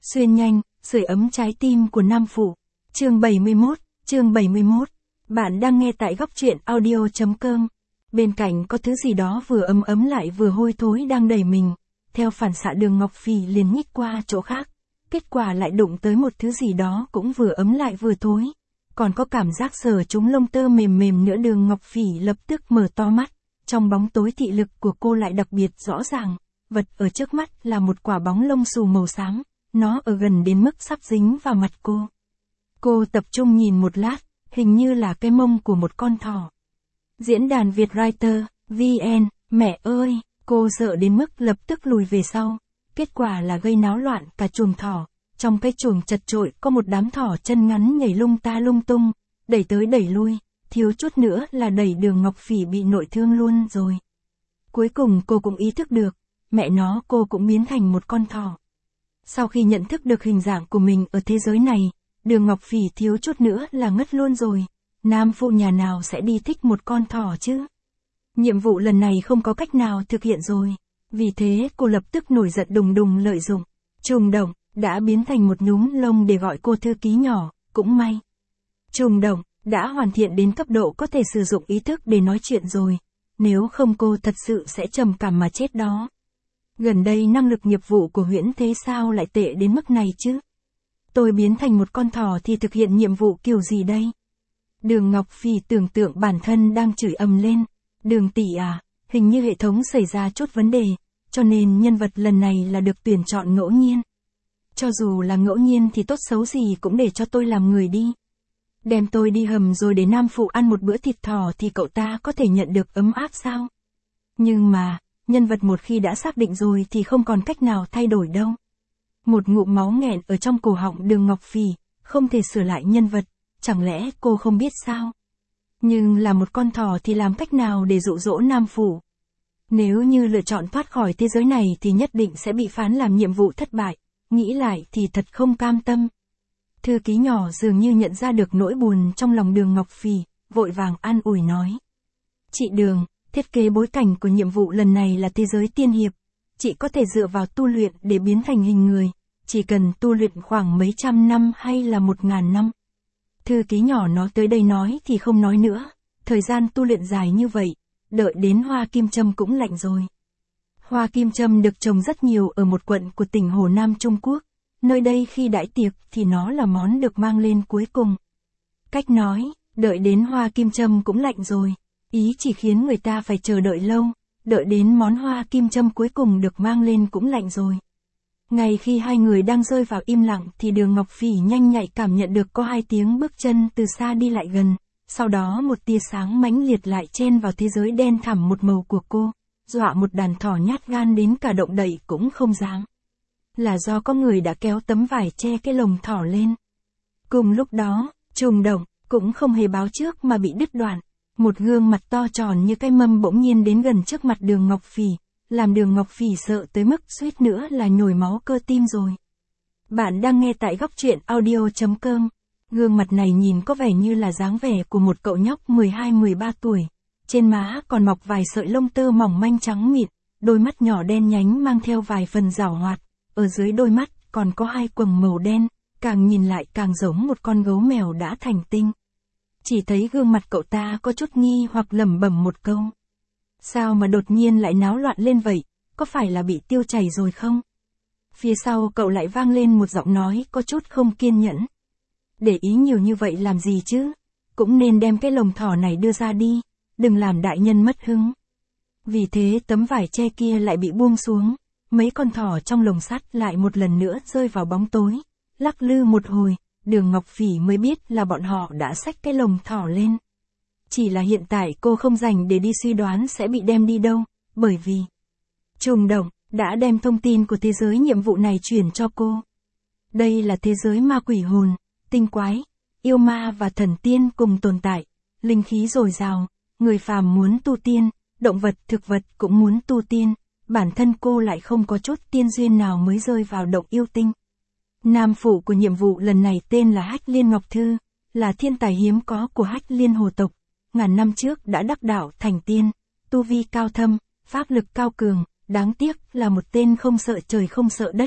Xuyên nhanh, sưởi ấm trái tim của nam phụ. Chương 71. Bạn đang nghe tại góc truyện audio.com. Bên cạnh có thứ gì đó vừa ấm ấm lại vừa hôi thối đang đẩy mình. Theo phản xạ Đường Ngọc Phỉ liền nhích qua chỗ khác. Kết quả lại đụng tới một thứ gì đó cũng vừa ấm lại vừa thối. Còn có cảm giác sờ trúng lông tơ mềm mềm nữa. Đường Ngọc Phỉ lập tức mở to mắt. Trong bóng tối thị lực của cô lại đặc biệt rõ ràng. Vật ở trước mắt là một quả bóng lông xù màu xám. Nó ở gần đến mức sắp dính vào mặt cô. Cô tập trung nhìn một lát, hình như là cái mông của một con thỏ. Diễn đàn Vietwriter, VN, mẹ ơi, cô sợ đến mức lập tức lùi về sau. Kết quả là gây náo loạn cả chuồng thỏ. Trong cái chuồng chật chội có một đám thỏ chân ngắn nhảy lung ta lung tung, đẩy tới đẩy lui, thiếu chút nữa là đẩy Đường Ngọc Phỉ bị nội thương luôn rồi. Cuối cùng cô cũng ý thức được, mẹ nó cô cũng biến thành một con thỏ. Sau khi nhận thức được hình dạng của mình ở thế giới này, Đường Ngọc Phỉ thiếu chút nữa là ngất luôn rồi. Nam phụ nhà nào sẽ đi thích một con thỏ chứ? Nhiệm vụ lần này không có cách nào thực hiện rồi. Vì thế cô lập tức nổi giận đùng đùng lợi dụng. Trùng động, đã biến thành một nhúm lông để gọi cô thư ký nhỏ, cũng may. Trùng động, đã hoàn thiện đến cấp độ có thể sử dụng ý thức để nói chuyện rồi. Nếu không cô thật sự sẽ trầm cảm mà chết đó. Gần đây năng lực nghiệp vụ của Huyễn Thế sao lại tệ đến mức này chứ? Tôi biến thành một con thỏ thì thực hiện nhiệm vụ kiểu gì đây? Đường Ngọc Phỉ tưởng tượng bản thân đang chửi ầm lên. Đường tỷ à, hình như hệ thống xảy ra chút vấn đề, cho nên nhân vật lần này là được tuyển chọn ngẫu nhiên. Cho dù là ngẫu nhiên thì tốt xấu gì cũng để cho tôi làm người đi. Đem tôi đi hầm rồi để nam phụ ăn một bữa thịt thỏ thì cậu ta có thể nhận được ấm áp sao? Nhưng mà, nhân vật một khi đã xác định rồi thì không còn cách nào thay đổi đâu. Một ngụm máu nghẹn ở trong cổ họng Đường Ngọc Phỉ, không thể sửa lại nhân vật, chẳng lẽ cô không biết sao? Nhưng là một con thỏ thì làm cách nào để dụ dỗ nam phụ? Nếu như lựa chọn thoát khỏi thế giới này thì nhất định sẽ bị phán làm nhiệm vụ thất bại, nghĩ lại thì thật không cam tâm. Thư ký nhỏ dường như nhận ra được nỗi buồn trong lòng Đường Ngọc Phỉ, vội vàng an ủi nói. Chị Đường, thiết kế bối cảnh của nhiệm vụ lần này là thế giới tiên hiệp. Chị có thể dựa vào tu luyện để biến thành hình người, chỉ cần tu luyện khoảng mấy trăm năm hay là 1000 năm. Thư ký nhỏ nó tới đây nói thì không nói nữa, thời gian tu luyện dài như vậy, đợi đến hoa kim châm cũng lạnh rồi. Hoa kim châm được trồng rất nhiều ở một quận của tỉnh Hồ Nam Trung Quốc, nơi đây khi đãi tiệc thì nó là món được mang lên cuối cùng. Cách nói, đợi đến hoa kim châm cũng lạnh rồi, ý chỉ khiến người ta phải chờ đợi lâu, đợi đến món hoa kim châm cuối cùng được mang lên cũng lạnh rồi. Ngay khi hai người đang rơi vào im lặng thì Đường Ngọc Phỉ nhanh nhạy cảm nhận được có hai tiếng bước chân từ xa đi lại gần, sau đó một tia sáng mãnh liệt lại chen vào thế giới đen thẳm một màu của cô, dọa một đàn thỏ nhát gan đến cả động đậy cũng không dám. Là do có người đã kéo tấm vải che cái lồng thỏ lên. Cùng lúc đó, trùng động, cũng không hề báo trước mà bị đứt đoạn. Một gương mặt to tròn như cái mâm bỗng nhiên đến gần trước mặt Đường Ngọc Phỉ, làm Đường Ngọc Phỉ sợ tới mức suýt nữa là nhồi máu cơ tim rồi. Bạn đang nghe tại góc truyện audio.com. Gương mặt này nhìn có vẻ như là dáng vẻ của một cậu nhóc 12-13 tuổi. Trên má còn mọc vài sợi lông tơ mỏng manh trắng mịn, đôi mắt nhỏ đen nhánh mang theo vài phần giảo hoạt. Ở dưới đôi mắt còn có hai quầng màu đen, càng nhìn lại càng giống một con gấu mèo đã thành tinh. Chỉ thấy gương mặt cậu ta có chút nghi hoặc lẩm bẩm một câu. Sao mà đột nhiên lại náo loạn lên vậy, có phải là bị tiêu chảy rồi không? Phía sau cậu lại vang lên một giọng nói có chút không kiên nhẫn. Để ý nhiều như vậy làm gì chứ? Cũng nên đem cái lồng thỏ này đưa ra đi, đừng làm đại nhân mất hứng. Vì thế tấm vải che kia lại bị buông xuống, mấy con thỏ trong lồng sắt lại một lần nữa rơi vào bóng tối, lắc lư một hồi. Đường Ngọc Phỉ mới biết là bọn họ đã xách cái lồng thỏ lên. Chỉ là hiện tại cô không dành để đi suy đoán sẽ bị đem đi đâu, bởi vì trùng động đã đem thông tin của thế giới nhiệm vụ này chuyển cho cô. Đây là thế giới ma quỷ hồn, tinh quái, yêu ma và thần tiên cùng tồn tại, linh khí dồi dào, người phàm muốn tu tiên, động vật thực vật cũng muốn tu tiên, bản thân cô lại không có chút tiên duyên nào mới rơi vào động yêu tinh. Nam phụ của nhiệm vụ lần này tên là Hách Liên Ngọc Thư, là thiên tài hiếm có của Hách Liên hồ tộc, ngàn năm trước đã đắc đạo thành tiên, tu vi cao thâm, pháp lực cao cường, đáng tiếc là một tên không sợ trời không sợ đất,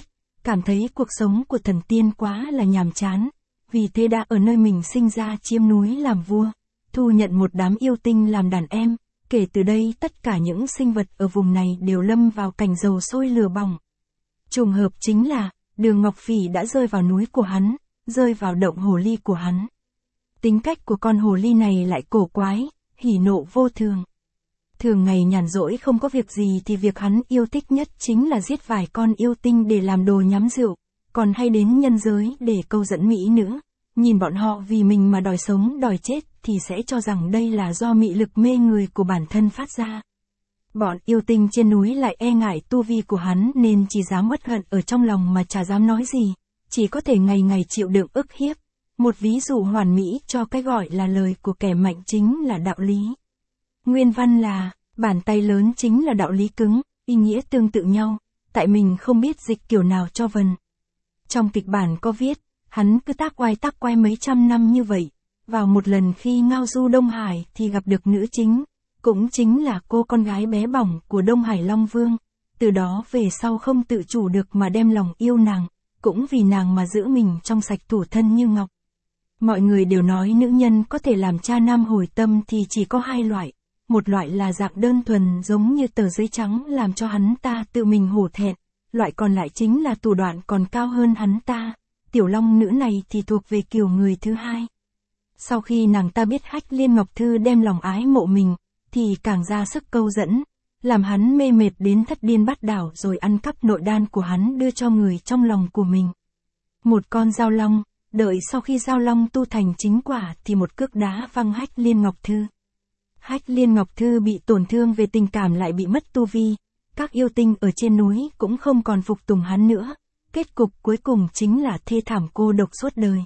cảm thấy cuộc sống của thần tiên quá là nhàm chán, vì thế đã ở nơi mình sinh ra chiếm núi làm vua, thu nhận một đám yêu tinh làm đàn em, kể từ đây tất cả những sinh vật ở vùng này đều lâm vào cảnh dầu sôi lửa bỏng. Trùng hợp chính là, Đường Ngọc Phỉ đã rơi vào núi của hắn, rơi vào động hồ ly của hắn. Tính cách của con hồ ly này lại cổ quái, hỉ nộ vô thường. Thường ngày nhàn rỗi không có việc gì thì việc hắn yêu thích nhất chính là giết vài con yêu tinh để làm đồ nhắm rượu, còn hay đến nhân giới để câu dẫn mỹ nữ. Nhìn bọn họ vì mình mà đòi sống đòi chết thì sẽ cho rằng đây là do mị lực mê người của bản thân phát ra. Bọn yêu tinh trên núi lại e ngại tu vi của hắn nên chỉ dám uất hận ở trong lòng mà chả dám nói gì, chỉ có thể ngày ngày chịu đựng ức hiếp. Một ví dụ hoàn mỹ cho cái gọi là lời của kẻ mạnh chính là đạo lý. Nguyên văn là, bàn tay lớn chính là đạo lý cứng, ý nghĩa tương tự nhau, tại mình không biết dịch kiểu nào cho vần. Trong kịch bản có viết, hắn cứ tác oai mấy trăm năm như vậy, vào một lần khi ngao du Đông Hải thì gặp được nữ chính, cũng chính là cô con gái bé bỏng của Đông Hải Long Vương, từ đó về sau không tự chủ được mà đem lòng yêu nàng, cũng vì nàng mà giữ mình trong sạch thủ thân như ngọc. Mọi người đều nói nữ nhân có thể làm cha nam hồi tâm thì chỉ có hai loại, một loại là dạng đơn thuần giống như tờ giấy trắng làm cho hắn ta tự mình hổ thẹn, loại còn lại chính là thủ đoạn còn cao hơn hắn ta. Tiểu Long nữ này thì thuộc về kiểu người thứ hai. Sau khi nàng ta biết Hách Liên Ngọc Thư đem lòng ái mộ mình, thì càng ra sức câu dẫn, làm hắn mê mệt đến thất điên bát đảo rồi ăn cắp nội đan của hắn đưa cho người trong lòng của mình. Một con dao long, đợi sau khi dao long tu thành chính quả thì một cước đá văng Hách Liên Ngọc Thư. Hách Liên Ngọc Thư bị tổn thương về tình cảm lại bị mất tu vi, các yêu tinh ở trên núi cũng không còn phục tùng hắn nữa. Kết cục cuối cùng chính là thê thảm cô độc suốt đời.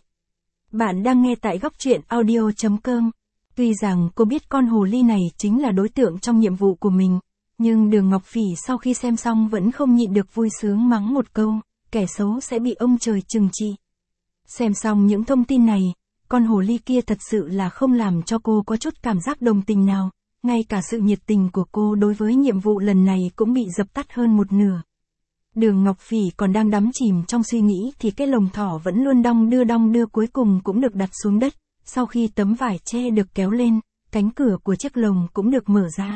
Bạn đang nghe tại góc truyện audio.com. Tuy rằng cô biết con hồ ly này chính là đối tượng trong nhiệm vụ của mình, nhưng Đường Ngọc Phỉ sau khi xem xong vẫn không nhịn được vui sướng mắng một câu, kẻ xấu sẽ bị ông trời trừng trị. Xem xong những thông tin này, con hồ ly kia thật sự là không làm cho cô có chút cảm giác đồng tình nào, ngay cả sự nhiệt tình của cô đối với nhiệm vụ lần này cũng bị dập tắt hơn một nửa. Đường Ngọc Phỉ còn đang đắm chìm trong suy nghĩ thì cái lồng thỏ vẫn luôn đong đưa cuối cùng cũng được đặt xuống đất, sau khi tấm vải che được kéo lên, cánh cửa của chiếc lồng cũng được mở ra.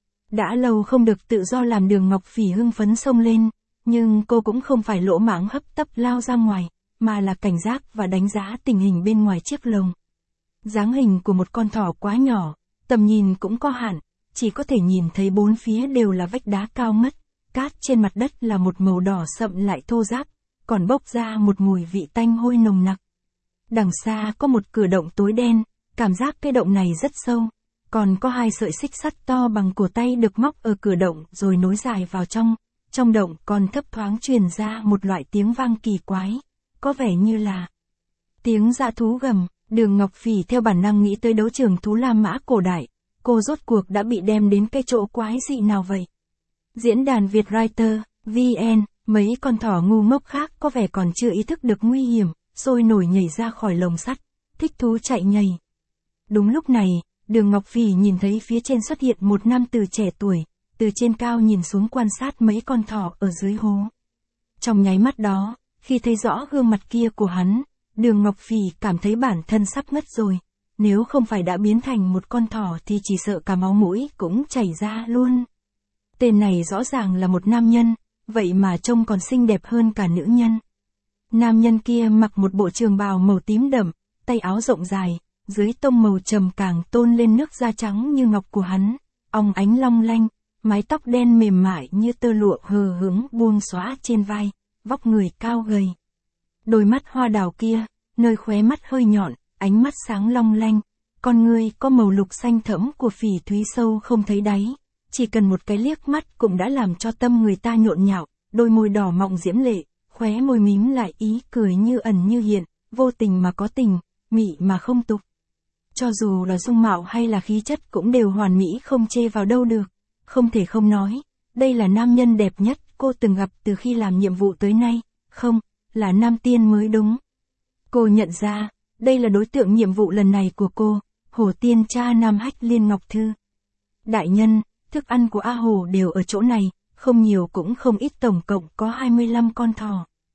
Đã lâu không được tự do làm Đường Ngọc Phỉ hưng phấn xông lên, nhưng cô cũng không phải lỗ mãng hấp tấp lao ra ngoài, mà là cảnh giác và đánh giá tình hình bên ngoài chiếc lồng. Dáng hình của một con thỏ quá nhỏ, tầm nhìn cũng có hạn, chỉ có thể nhìn thấy bốn phía đều là vách đá cao ngất. Cát trên mặt đất là một màu đỏ sậm lại thô ráp, còn bốc ra một mùi vị tanh hôi nồng nặc. Đằng xa có một cửa động tối đen, cảm giác cái động này rất sâu, còn có hai sợi xích sắt to bằng cổ tay được móc ở cửa động rồi nối dài vào trong động còn thấp thoáng truyền ra một loại tiếng vang kỳ quái, có vẻ như là tiếng dã thú gầm. Đường Ngọc Phỉ theo bản năng nghĩ tới đấu trường thú La Mã cổ đại, cô rốt cuộc đã bị đem đến cái chỗ quái dị nào vậy? Diễn đàn Vietwriter, VN, mấy con thỏ ngu ngốc khác có vẻ còn chưa ý thức được nguy hiểm, sôi nổi nhảy ra khỏi lồng sắt, thích thú chạy nhảy. Đúng lúc này, Đường Ngọc Phỉ nhìn thấy phía trên xuất hiện một nam tử trẻ tuổi, từ trên cao nhìn xuống quan sát mấy con thỏ ở dưới hố. Trong nháy mắt đó, khi thấy rõ gương mặt kia của hắn, Đường Ngọc Phỉ cảm thấy bản thân sắp ngất rồi, nếu không phải đã biến thành một con thỏ thì chỉ sợ cả máu mũi cũng chảy ra luôn. Tên này rõ ràng là một nam nhân, vậy mà trông còn xinh đẹp hơn cả nữ nhân. Nam nhân kia mặc một bộ trường bào màu tím đậm, tay áo rộng dài, dưới tông màu trầm càng tôn lên nước da trắng như ngọc của hắn, óng ánh long lanh, mái tóc đen mềm mại như tơ lụa hờ hững buông xõa trên vai, vóc người cao gầy. Đôi mắt hoa đào kia, nơi khóe mắt hơi nhọn, ánh mắt sáng long lanh, con ngươi có màu lục xanh thẫm của phỉ thúy sâu không thấy đáy. Chỉ cần một cái liếc mắt cũng đã làm cho tâm người ta nhộn nhạo, đôi môi đỏ mọng diễm lệ, khóe môi mím lại ý cười như ẩn như hiện, vô tình mà có tình, mị mà không tục. Cho dù là dung mạo hay là khí chất cũng đều hoàn mỹ không chê vào đâu được. Không thể không nói, đây là nam nhân đẹp nhất cô từng gặp từ khi làm nhiệm vụ tới nay, không, là nam tiên mới đúng. Cô nhận ra, đây là đối tượng nhiệm vụ lần này của cô, Hổ Tiên cha Nam Hách Liên Ngọc Thư. Đại nhân, thức ăn của A Hổ đều ở chỗ này, không nhiều cũng không ít, tổng cộng có 25 con thỏ.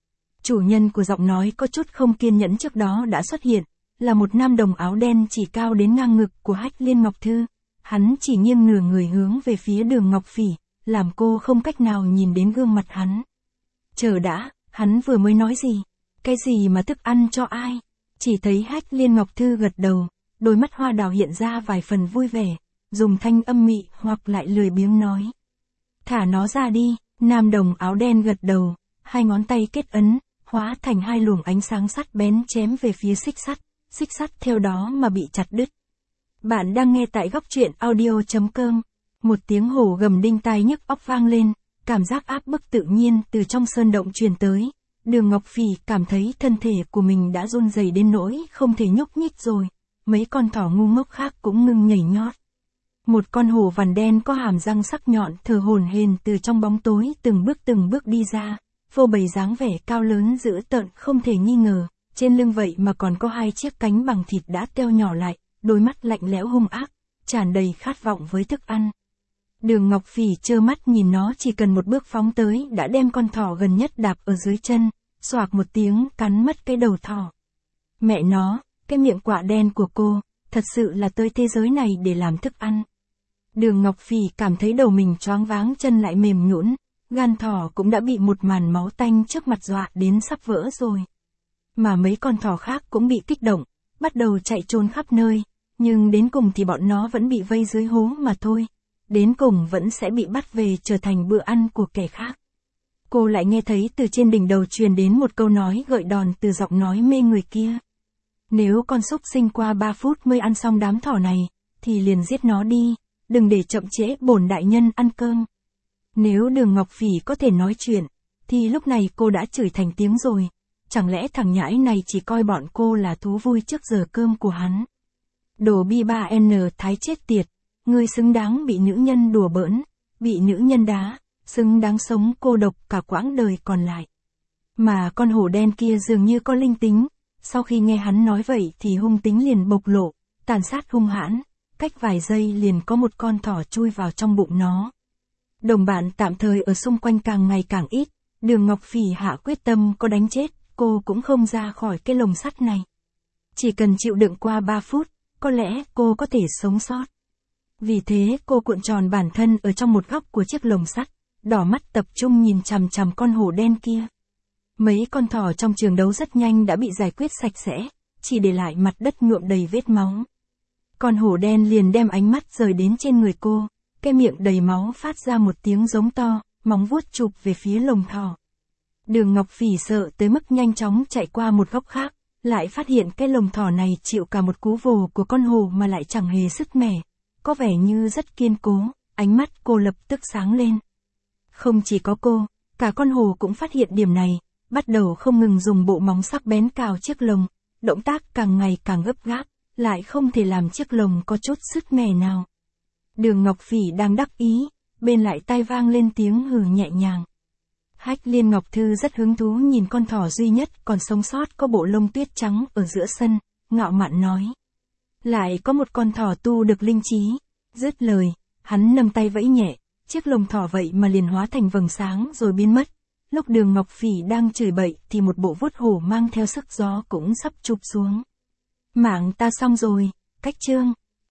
Chủ nhân của giọng nói có chút không kiên nhẫn trước đó đã xuất hiện, là một nam đồng áo đen chỉ cao đến ngang ngực của Hách Liên Ngọc Thư. Hắn chỉ nghiêng nửa người hướng về phía Đường Ngọc Phỉ, làm cô không cách nào nhìn đến gương mặt hắn. Chờ đã, hắn vừa mới nói gì? Cái gì mà thức ăn cho ai? Chỉ thấy Hách Liên Ngọc Thư gật đầu, đôi mắt hoa đào hiện ra vài phần vui vẻ, dùng thanh âm mị hoặc lại lười biếng nói. Thả nó ra đi, nam đồng áo đen gật đầu, hai ngón tay kết ấn, hóa thành hai luồng ánh sáng sắt bén chém về phía xích sắt theo đó mà bị chặt đứt. Bạn đang nghe tại góc truyện audio.com. Một tiếng hổ gầm đinh tai nhức óc vang lên, cảm giác áp bức tự nhiên từ trong sơn động truyền tới. Đường Ngọc Phỉ cảm thấy thân thể của mình đã run rẩy đến nỗi không thể nhúc nhích rồi, mấy con thỏ ngu ngốc khác cũng ngưng nhảy nhót. Một con hổ vằn đen có hàm răng sắc nhọn thở hổn hển từ trong bóng tối từng bước đi ra, phô bày dáng vẻ cao lớn dữ tợn không thể nghi ngờ, trên lưng vậy mà còn có hai chiếc cánh bằng thịt đã teo nhỏ lại, đôi mắt lạnh lẽo hung ác, tràn đầy khát vọng với thức ăn. Đường Ngọc Phỉ trơ mắt nhìn nó chỉ cần một bước phóng tới đã đem con thỏ gần nhất đạp ở dưới chân, xoạc một tiếng cắn mất cái đầu thỏ. Mẹ nó, cái miệng quạ đen của cô, thật sự là tới thế giới này để làm thức ăn. Đường Ngọc Phỉ cảm thấy đầu mình choáng váng, chân lại mềm nhũn, gan thỏ cũng đã bị một màn máu tanh trước mặt dọa đến sắp vỡ rồi. Mà mấy con thỏ khác cũng bị kích động, bắt đầu chạy trốn khắp nơi, nhưng đến cùng thì bọn nó vẫn bị vây dưới hố mà thôi. Đến cùng vẫn sẽ bị bắt về trở thành bữa ăn của kẻ khác. Cô lại nghe thấy từ trên đỉnh đầu truyền đến một câu nói gợi đòn từ giọng nói mê người kia. Nếu con súc sinh qua 3 phút mới ăn xong đám thỏ này, thì liền giết nó đi, đừng để chậm trễ bổn đại nhân ăn cơm. Nếu Đường Ngọc Phỉ có thể nói chuyện, thì lúc này cô đã chửi thành tiếng rồi. Chẳng lẽ thằng nhãi này chỉ coi bọn cô là thú vui trước giờ cơm của hắn? Đồ bi ba n thái chết tiệt, ngươi xứng đáng bị nữ nhân đùa bỡn, bị nữ nhân đá, xứng đáng sống cô độc cả quãng đời còn lại. Mà con hổ đen kia dường như có linh tính, sau khi nghe hắn nói vậy thì hung tính liền bộc lộ, tàn sát hung hãn, cách vài giây liền có một con thỏ chui vào trong bụng nó. Đồng bạn tạm thời ở xung quanh càng ngày càng ít, Đường Ngọc Phỉ hạ quyết tâm có đánh chết, cô cũng không ra khỏi cái lồng sắt này. Chỉ cần chịu đựng qua 3 phút, có lẽ cô có thể sống sót. Vì thế cô cuộn tròn bản thân ở trong một góc của chiếc lồng sắt, đỏ mắt tập trung nhìn chằm chằm con hổ đen kia. Mấy con thỏ trong trường đấu rất nhanh đã bị giải quyết sạch sẽ, chỉ để lại mặt đất nhuộm đầy vết máu. Con hổ đen liền đem ánh mắt rời đến trên người cô, cái miệng đầy máu phát ra một tiếng giống to, móng vuốt chụp về phía lồng thỏ. Đường Ngọc Phỉ sợ tới mức nhanh chóng chạy qua một góc khác, lại phát hiện cái lồng thỏ này chịu cả một cú vồ của con hổ mà lại chẳng hề sứt mẻ, có vẻ như rất kiên cố, ánh mắt cô lập tức sáng lên. Không chỉ có cô, cả con hổ cũng phát hiện điểm này, bắt đầu không ngừng dùng bộ móng sắc bén cào chiếc lồng, động tác càng ngày càng gấp gáp, lại không thể làm chiếc lồng có chút sứt mẻ nào. Đường Ngọc Phỉ đang đắc ý, bên lại tai vang lên tiếng hừ nhẹ nhàng. Hách Liên Ngọc Thư rất hứng thú nhìn con thỏ duy nhất còn sống sót có bộ lông tuyết trắng ở giữa sân, ngạo mạn nói. Lại có một con thỏ tu được linh trí. Dứt lời, hắn nâng tay vẫy nhẹ, chiếc lồng thỏ vậy mà liền hóa thành vầng sáng rồi biến mất. Lúc Đường Ngọc Phỉ đang chửi bậy thì một bộ vuốt hổ mang theo sức gió cũng sắp chụp xuống. Mạng ta xong rồi, cách chương.